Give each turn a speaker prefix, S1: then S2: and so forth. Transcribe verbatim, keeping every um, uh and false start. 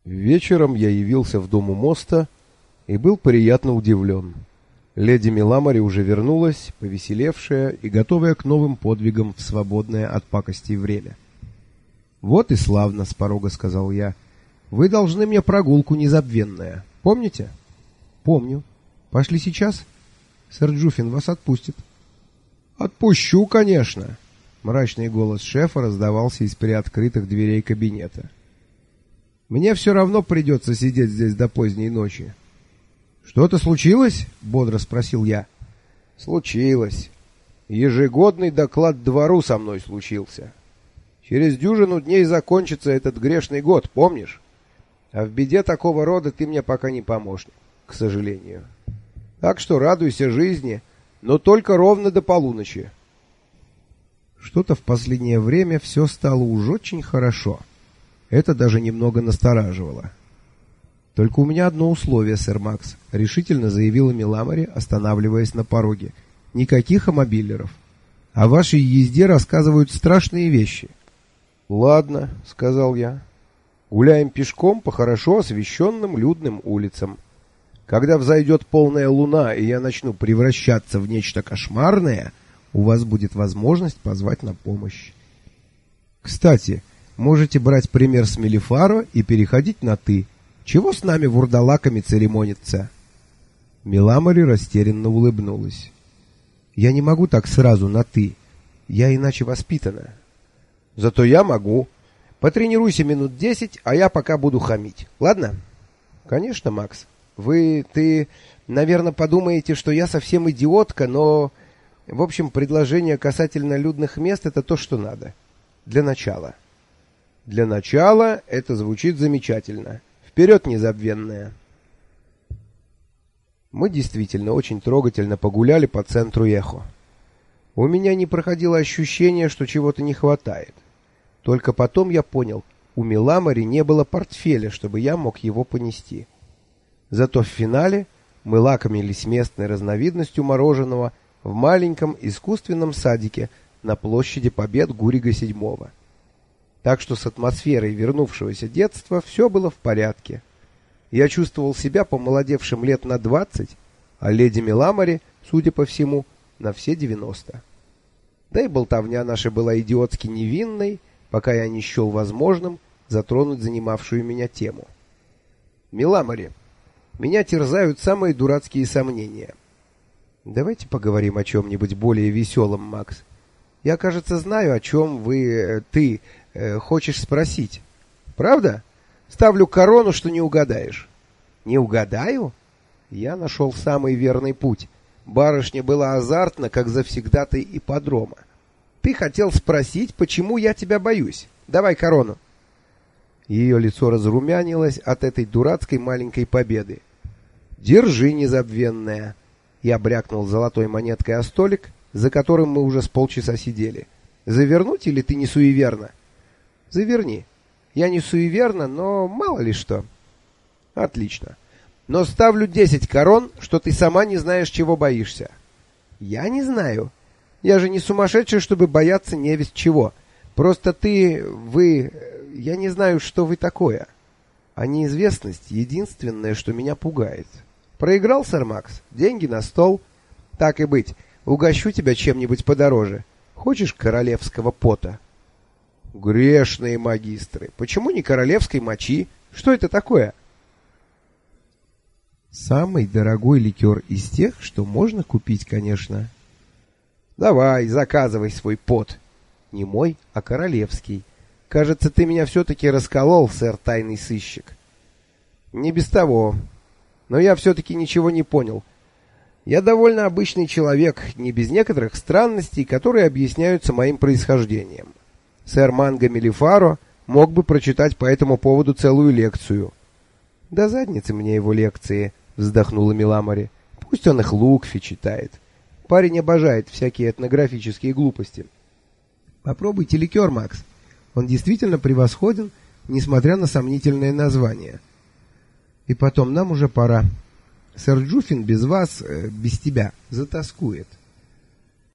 S1: Вечером я явился в дом у моста и был приятно удивлен. Леди Миламари уже вернулась, повеселевшая и готовая к новым подвигам в свободное от пакостей время. «Вот и славно», — с порога сказал я. «Вы должны мне прогулку незабвенная. Помните?» «Помню. Пошли сейчас?» «Сэр Джуффин вас отпустит». «Отпущу, конечно», — мрачный голос шефа раздавался из приоткрытых дверей кабинета. «Мне все равно придется сидеть здесь до поздней ночи». «Что-то случилось?» — бодро спросил я. «Случилось. Ежегодный доклад двору со мной случился. Через дюжину дней закончится этот грешный год, помнишь? А в беде такого рода ты мне пока не помощник, к сожалению. Так что радуйся жизни, но только ровно до полуночи». Что-то в последнее время все стало уж очень хорошо. Это даже немного настораживало. «Только у меня одно условие, сэр Макс», — решительно заявила Миламари, останавливаясь на пороге. «Никаких амобиллеров. О вашей езде рассказывают страшные вещи». «Ладно», — сказал я. «Гуляем пешком по хорошо освещенным людным улицам. Когда взойдет полная луна, и я начну превращаться в нечто кошмарное, у вас будет возможность позвать на помощь. Кстати, можете брать пример с Мелифаро и переходить на «ты». Чего с нами вурдалаками церемониться?» Миламари растерянно улыбнулась. «Я не могу так сразу на «ты». Я иначе воспитана». «Зато я могу. Потренируйся минут десять, а я пока буду хамить. Ладно?» «Конечно, Макс. Вы, ты, наверное, подумаете, что я совсем идиотка, но... В общем, предложение касательно людных мест — это то, что надо. Для начала». «Для начала это звучит замечательно. Вперед, незабвенная!» Мы действительно очень трогательно погуляли по центру Эхо. У меня не проходило ощущение, что чего-то не хватает. Только потом я понял, у Миламари не было портфеля, чтобы я мог его понести. Зато в финале мы лакомились местной разновидностью мороженого в маленьком искусственном садике на площади Побед Гурига седьмого. Так что с атмосферой вернувшегося детства все было в порядке. Я чувствовал себя помолодевшим лет на двадцать, а леди Миламари, судя по всему, на все девяносто. Да и болтовня наша была идиотски невинной, пока я не счел возможным затронуть занимавшую меня тему. «Миламари, меня терзают самые дурацкие сомнения. Давайте поговорим о чем-нибудь более веселом, Макс. Я, кажется, знаю, о чем вы... ты... хочешь спросить. Правда? Ставлю корону, что не угадаешь». «Не угадаю?» Я нашел самый верный путь. Барышня была азартна, как завсегдатай ипподрома. «Ты хотел спросить, почему я тебя боюсь. Давай корону». Ее лицо разрумянилось от этой дурацкой маленькой победы. «Держи, незабвенная». Я брякнул золотой монеткой о столик, за которым мы уже с полчаса сидели. «Завернуть или ты не суеверна?» «Заверни. Я не суеверна, но мало ли что». «Отлично. Но ставлю десять корон, что ты сама не знаешь, чего боишься». «Я не знаю. Я же не сумасшедший, чтобы бояться невесть чего. Просто ты... вы... я не знаю, что вы такое. А неизвестность — единственное, что меня пугает. Проиграл, сэр Макс? Деньги на стол. Так и быть, угощу тебя чем-нибудь подороже. Хочешь королевского пота?» «Грешные магистры! Почему не королевской мочи? Что это такое?» «Самый дорогой ликер из тех, что можно купить, конечно». «Давай, заказывай свой пот. Не мой, а королевский. Кажется, ты меня все-таки расколол, сэр тайный сыщик». «Не без того. Но я все-таки ничего не понял. Я довольно обычный человек, не без некоторых странностей, которые объясняются моим происхождением. Сэр Манго Мелифаро мог бы прочитать по этому поводу целую лекцию». «Да задницы мне его лекции», — вздохнула Миламари. «Пусть он их Лукфи читает. Парень обожает всякие этнографические глупости». «Попробуйте ликер, Макс. Он действительно превосходен, несмотря на сомнительное название. И потом, нам уже пора. Сэр Джуффин без вас, э, без тебя, затоскует».